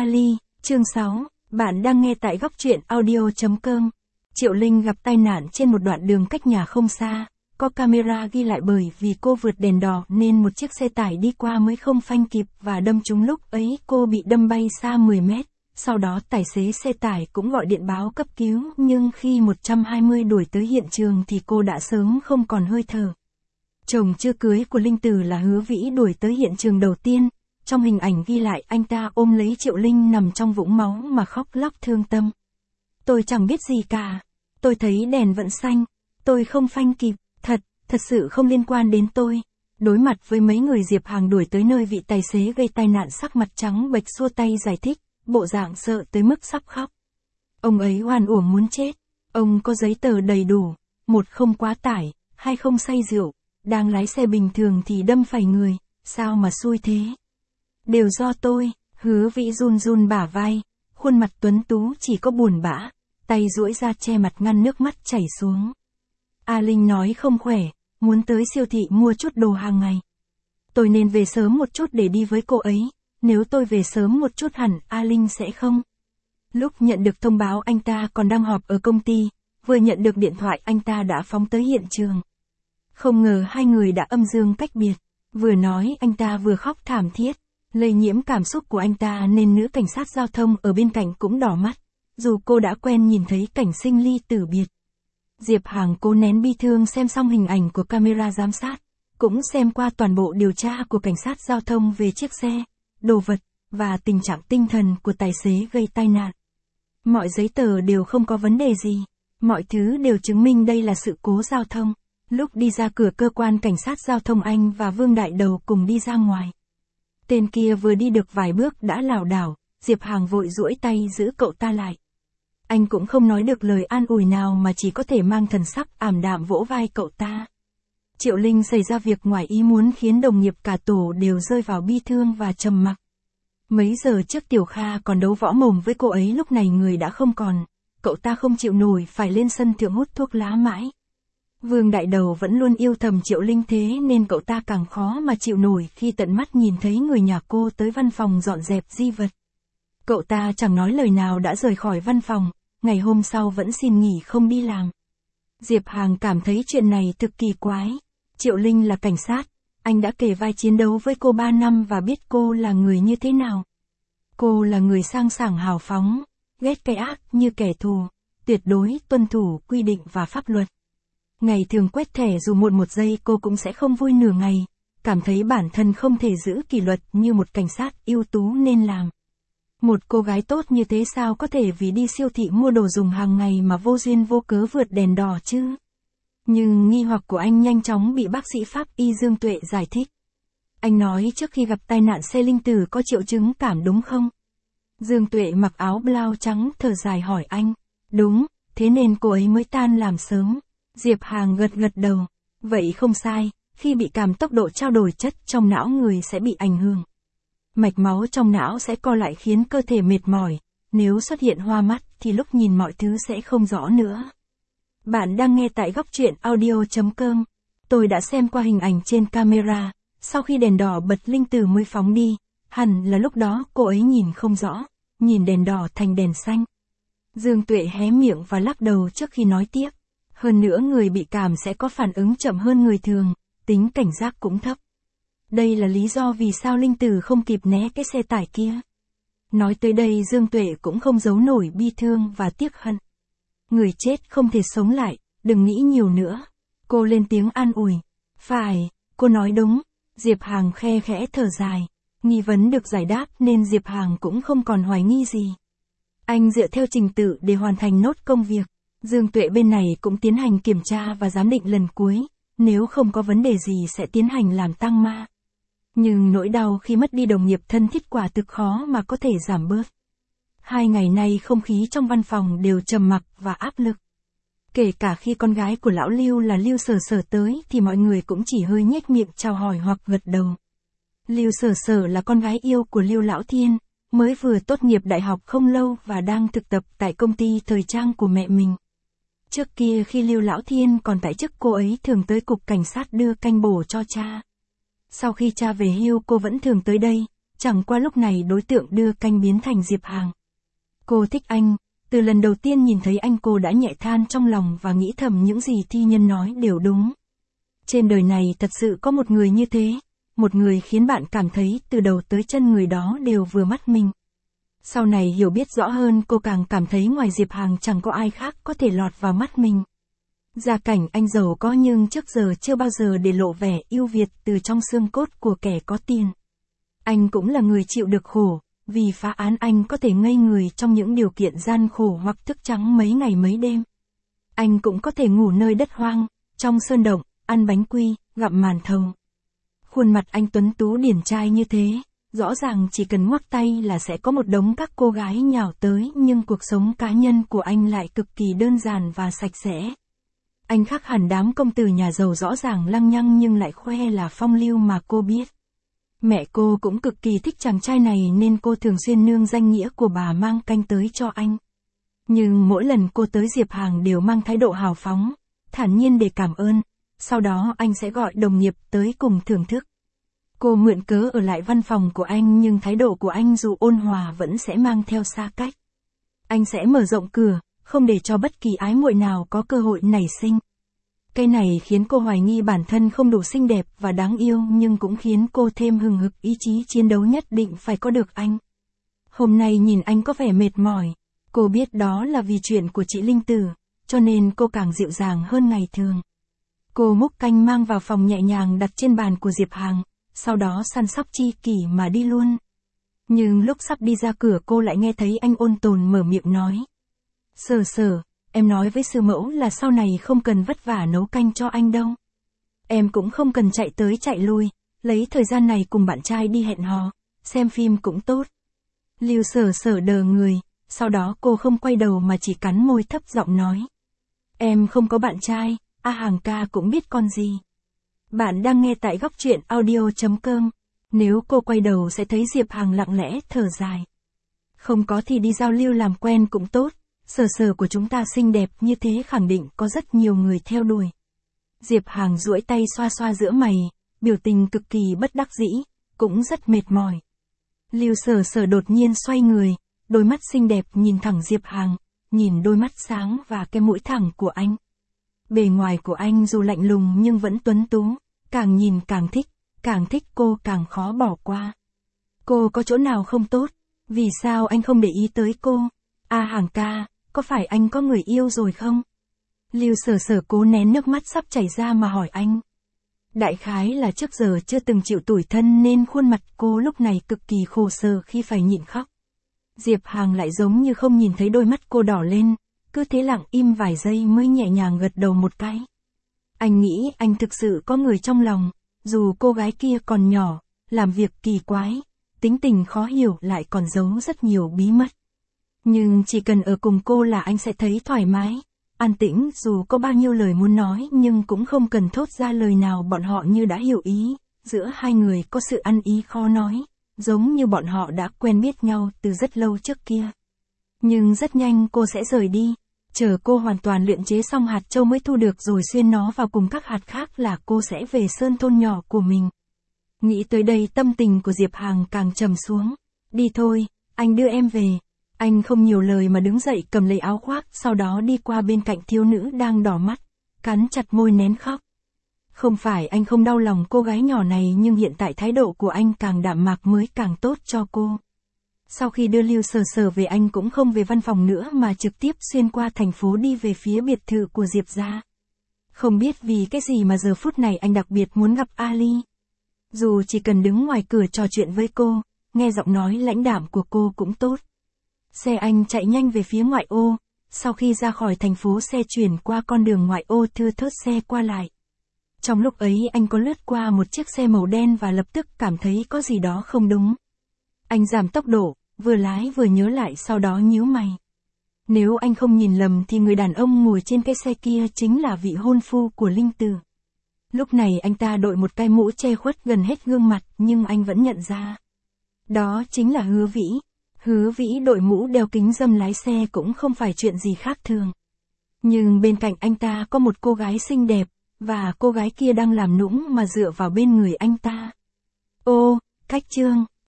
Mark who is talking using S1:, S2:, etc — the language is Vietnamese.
S1: Ali, chương 6, bạn đang nghe tại góc truyện audio.com. Triệu Linh gặp tai nạn trên một đoạn đường cách nhà không xa, có camera ghi lại bởi vì cô vượt đèn đỏ nên một chiếc xe tải đi qua mới không phanh kịp và đâm trúng, lúc ấy cô bị đâm bay xa 10 mét. Sau đó tài xế xe tải cũng gọi điện báo cấp cứu, nhưng khi 120 đuổi tới hiện trường thì cô đã sớm không còn hơi thở. Chồng chưa cưới của Linh Tử là Hứa Vĩ đuổi tới hiện trường đầu tiên. Trong hình ảnh ghi lại, anh ta ôm lấy Triệu Linh nằm trong vũng máu mà khóc lóc thương tâm. Tôi chẳng biết gì cả. Tôi thấy đèn vẫn xanh. Tôi không phanh kịp. Thật sự không liên quan đến tôi. Đối mặt với mấy người, Diệp Hàng đuổi tới nơi vị tài xế gây tai nạn, sắc mặt trắng bệch xua tay giải thích, bộ dạng sợ tới mức sắp khóc. Ông ấy oan uổng muốn chết. Ông có giấy tờ đầy đủ. 1 không quá tải, 2 không say rượu. Đang lái xe bình thường thì đâm phải người. Sao mà xui thế? Đều do tôi. Hứa Vĩ run run bả vai, khuôn mặt tuấn tú chỉ có buồn bã, tay duỗi ra che mặt ngăn nước mắt chảy xuống. A Linh nói không khỏe, muốn tới siêu thị mua chút đồ hàng ngày. Tôi nên về sớm một chút để đi với cô ấy, nếu tôi về sớm một chút hẳn A Linh sẽ không. Lúc nhận được thông báo anh ta còn đang họp ở công ty, vừa nhận được điện thoại anh ta đã phóng tới hiện trường. Không ngờ hai người đã âm dương cách biệt, vừa nói anh ta vừa khóc thảm thiết. Lây nhiễm cảm xúc của anh ta nên nữ cảnh sát giao thông ở bên cạnh cũng đỏ mắt, dù cô đã quen nhìn thấy cảnh sinh ly tử biệt. Diệp Hàng cố nén bi thương xem xong hình ảnh của camera giám sát, cũng xem qua toàn bộ điều tra của cảnh sát giao thông về chiếc xe, đồ vật, và tình trạng tinh thần của tài xế gây tai nạn. Mọi giấy tờ đều không có vấn đề gì, mọi thứ đều chứng minh đây là sự cố giao thông. Lúc đi ra cửa cơ quan cảnh sát giao thông, anh và Vương Đại Đầu cùng đi ra ngoài. Tên kia vừa đi được vài bước đã lảo đảo, Diệp Hàng vội duỗi tay giữ cậu ta lại. Anh cũng không nói được lời an ủi nào mà chỉ có thể mang thần sắc ảm đạm vỗ vai cậu ta. Triệu Linh xảy ra việc ngoài ý muốn khiến đồng nghiệp cả tổ đều rơi vào bi thương và trầm mặc. Mấy giờ trước Tiểu Kha còn đấu võ mồm với cô ấy, lúc này người đã không còn, cậu ta không chịu nổi phải lên sân thượng hút thuốc lá mãi. Vương Đại Đầu vẫn luôn yêu thầm Triệu Linh, thế nên cậu ta càng khó mà chịu nổi khi tận mắt nhìn thấy người nhà cô tới văn phòng dọn dẹp di vật. Cậu ta chẳng nói lời nào đã rời khỏi văn phòng, ngày hôm sau vẫn xin nghỉ không đi làm. Diệp Hàng cảm thấy chuyện này thực kỳ quái. Triệu Linh là cảnh sát, anh đã kề vai chiến đấu với cô 3 năm và biết cô là người như thế nào. Cô là người sang sảng hào phóng, ghét cái ác như kẻ thù, tuyệt đối tuân thủ quy định và pháp luật. Ngày thường quét thẻ dù muộn 1 giây cô cũng sẽ không vui nửa ngày, cảm thấy bản thân không thể giữ kỷ luật như một cảnh sát ưu tú nên làm. Một cô gái tốt như thế sao có thể vì đi siêu thị mua đồ dùng hàng ngày mà vô duyên vô cớ vượt đèn đỏ chứ? Nhưng nghi hoặc của anh nhanh chóng bị bác sĩ pháp y Dương Tuệ giải thích. Anh nói trước khi gặp tai nạn xe Linh Tử có triệu chứng cảm đúng không? Dương Tuệ mặc áo blau trắng thở dài hỏi anh. Đúng, thế nên cô ấy mới tan làm sớm. Diệp Hàng gật đầu. Vậy không sai, khi bị cảm tốc độ trao đổi chất trong não người sẽ bị ảnh hưởng. Mạch máu trong não sẽ co lại khiến cơ thể mệt mỏi, nếu xuất hiện hoa mắt thì lúc nhìn mọi thứ sẽ không rõ nữa. Bạn đang nghe tại góc truyện audio.com. Tôi đã xem qua hình ảnh trên camera, sau khi đèn đỏ bật Linh Tử mới phóng đi, hẳn là lúc đó cô ấy nhìn không rõ, nhìn đèn đỏ thành đèn xanh. Dương Tuệ hé miệng và lắc đầu trước khi nói tiếp. Hơn nữa người bị cảm sẽ có phản ứng chậm hơn người thường, tính cảnh giác cũng thấp. Đây là lý do vì sao Linh Tử không kịp né cái xe tải kia. Nói tới đây Dương Tuệ cũng không giấu nổi bi thương và tiếc hận. Người chết không thể sống lại, đừng nghĩ nhiều nữa. Cô lên tiếng an ủi. Phải, cô nói đúng. Diệp Hàng khe khẽ thở dài. Nghi vấn được giải đáp nên Diệp Hàng cũng không còn hoài nghi gì. Anh dựa theo trình tự để hoàn thành nốt công việc. Dương Tuệ bên này cũng tiến hành kiểm tra và giám định lần cuối, nếu không có vấn đề gì sẽ tiến hành làm tang ma. Nhưng nỗi đau khi mất đi đồng nghiệp thân thiết quả thực khó mà có thể giảm bớt. 2 ngày nay không khí trong văn phòng đều trầm mặc và áp lực. Kể cả khi con gái của lão Lưu là Lưu Sở Sở tới thì mọi người cũng chỉ hơi nhếch miệng chào hỏi hoặc gật đầu. Lưu Sở Sở là con gái yêu của Lưu Lão Thiên, mới vừa tốt nghiệp đại học không lâu và đang thực tập tại công ty thời trang của mẹ mình. Trước kia khi Lưu Lão Thiên còn tại chức, cô ấy thường tới cục cảnh sát đưa canh bổ cho cha. Sau khi cha về hưu cô vẫn thường tới đây, Chẳng qua lúc này đối tượng đưa canh biến thành Diệp Hàng. Cô thích anh, từ lần đầu tiên nhìn thấy anh cô đã nhẹ than trong lòng và nghĩ thầm những gì thi nhân nói đều đúng. Trên đời này thật sự có một người như thế, một người khiến bạn cảm thấy từ đầu tới chân người đó đều vừa mắt mình. Sau này hiểu biết rõ hơn cô càng cảm thấy ngoài Diệp Hàng chẳng có ai khác có thể lọt vào mắt mình. Gia cảnh anh giàu có nhưng trước giờ chưa bao giờ để lộ vẻ ưu việt từ trong xương cốt của kẻ có tiền. Anh cũng là người chịu được khổ, vì phá án anh có thể ngây người trong những điều kiện gian khổ hoặc thức trắng mấy ngày mấy đêm. Anh cũng có thể ngủ nơi đất hoang, trong sơn động, ăn bánh quy, gặm màn thầu. Khuôn mặt anh tuấn tú điển trai như thế, rõ ràng chỉ cần ngoắc tay là sẽ có một đống các cô gái nhào tới, nhưng cuộc sống cá nhân của anh lại cực kỳ đơn giản và sạch sẽ. Anh khác hẳn đám công tử nhà giàu rõ ràng lăng nhăng nhưng lại khoe là phong lưu mà cô biết. Mẹ cô cũng cực kỳ thích chàng trai này nên cô thường xuyên nương danh nghĩa của bà mang canh tới cho anh. Nhưng mỗi lần cô tới Diệp Hàng đều mang thái độ hào phóng, thản nhiên để cảm ơn, sau đó anh sẽ gọi đồng nghiệp tới cùng thưởng thức. Cô mượn cớ ở lại văn phòng của anh nhưng thái độ của anh dù ôn hòa vẫn sẽ mang theo xa cách. Anh sẽ mở rộng cửa, không để cho bất kỳ ái muội nào có cơ hội nảy sinh. Cái này khiến cô hoài nghi bản thân không đủ xinh đẹp và đáng yêu nhưng cũng khiến cô thêm hừng hực ý chí chiến đấu nhất định phải có được anh. Hôm nay nhìn anh có vẻ mệt mỏi, cô biết đó là vì chuyện của chị Linh Tử, cho nên cô càng dịu dàng hơn ngày thường. Cô múc canh mang vào phòng nhẹ nhàng đặt trên bàn của Diệp Hàng, sau đó săn sóc chi kỷ mà đi luôn. Nhưng lúc sắp đi ra cửa cô lại nghe thấy anh ôn tồn mở miệng nói. Sở, em nói với sư mẫu là sau này không cần vất vả nấu canh cho anh đâu. Em cũng không cần chạy tới chạy lui, lấy thời gian này cùng bạn trai đi hẹn hò, xem phim cũng tốt. Lưu Sở đờ người, sau đó cô không quay đầu mà chỉ cắn môi thấp giọng nói. Em không có bạn trai, Hàng ca cũng biết con gì. Bạn đang nghe tại góc truyện audio.com. Nếu cô quay đầu sẽ thấy Diệp Hàng lặng lẽ thở dài. Không có thì đi giao lưu làm quen cũng tốt. Sở của chúng ta xinh đẹp như thế khẳng định có rất nhiều người theo đuổi. Diệp Hàng duỗi tay xoa xoa giữa mày, biểu tình cực kỳ bất đắc dĩ, cũng rất mệt mỏi. Lưu Sở đột nhiên xoay người, đôi mắt xinh đẹp nhìn thẳng Diệp Hàng, nhìn đôi mắt sáng và cái mũi thẳng của anh. Bề ngoài của anh dù lạnh lùng nhưng vẫn tuấn tú, càng nhìn càng thích cô càng khó bỏ qua. Cô có chỗ nào không tốt? Vì sao anh không để ý tới cô? Hàng ca, có phải anh có người yêu rồi không? Lưu Sở cố nén nước mắt sắp chảy ra mà hỏi anh. Đại khái là trước giờ chưa từng chịu tủi thân nên khuôn mặt cô lúc này cực kỳ khổ sở khi phải nhịn khóc. Diệp Hàng lại giống như không nhìn thấy đôi mắt cô đỏ lên, cứ thế lặng im vài giây mới nhẹ nhàng gật đầu một cái. Anh nghĩ anh thực sự có người trong lòng, dù cô gái kia còn nhỏ, làm việc kỳ quái, tính tình khó hiểu lại còn giấu rất nhiều bí mật. Nhưng chỉ cần ở cùng cô là anh sẽ thấy thoải mái, an tĩnh dù có bao nhiêu lời muốn nói nhưng cũng không cần thốt ra lời nào bọn họ như đã hiểu ý, giữa hai người có sự ăn ý khó nói, giống như bọn họ đã quen biết nhau từ rất lâu trước kia. Nhưng rất nhanh cô sẽ rời đi, chờ cô hoàn toàn luyện chế xong hạt châu mới thu được rồi xuyên nó vào cùng các hạt khác là cô sẽ về sơn thôn nhỏ của mình. Nghĩ tới đây tâm tình của Diệp Hàng càng trầm xuống. Đi thôi, anh đưa em về. Anh không nhiều lời mà đứng dậy cầm lấy áo khoác, sau đó đi qua bên cạnh thiếu nữ đang đỏ mắt, cắn chặt môi nén khóc. Không phải anh không đau lòng cô gái nhỏ này nhưng hiện tại thái độ của anh càng đạm mạc mới càng tốt cho cô. Sau khi đưa Lưu Sở về anh cũng không về văn phòng nữa mà trực tiếp xuyên qua thành phố đi về phía biệt thự của Diệp gia. Không biết vì cái gì mà giờ phút này anh đặc biệt muốn gặp Ali. Dù chỉ cần đứng ngoài cửa trò chuyện với cô, nghe giọng nói lãnh đạm của cô cũng tốt. Xe anh chạy nhanh về phía ngoại ô, sau khi ra khỏi thành phố xe chuyển qua con đường ngoại ô thưa thớt xe qua lại. Trong lúc ấy anh có lướt qua một chiếc xe màu đen và lập tức cảm thấy có gì đó không đúng. Anh giảm tốc độ, vừa lái vừa nhớ lại sau đó nhíu mày. Nếu anh không nhìn lầm thì người đàn ông ngồi trên cái xe kia chính là vị hôn phu của Linh Tử. Lúc này anh ta đội một cái mũ che khuất gần hết gương mặt nhưng anh vẫn nhận ra. Đó chính là Hứa Vĩ. Hứa Vĩ đội mũ đeo kính râm lái xe cũng không phải chuyện gì khác thường. Nhưng bên cạnh anh ta có một cô gái xinh đẹp, và cô gái kia đang làm nũng mà dựa vào bên người anh ta. Ô, Cách Trương.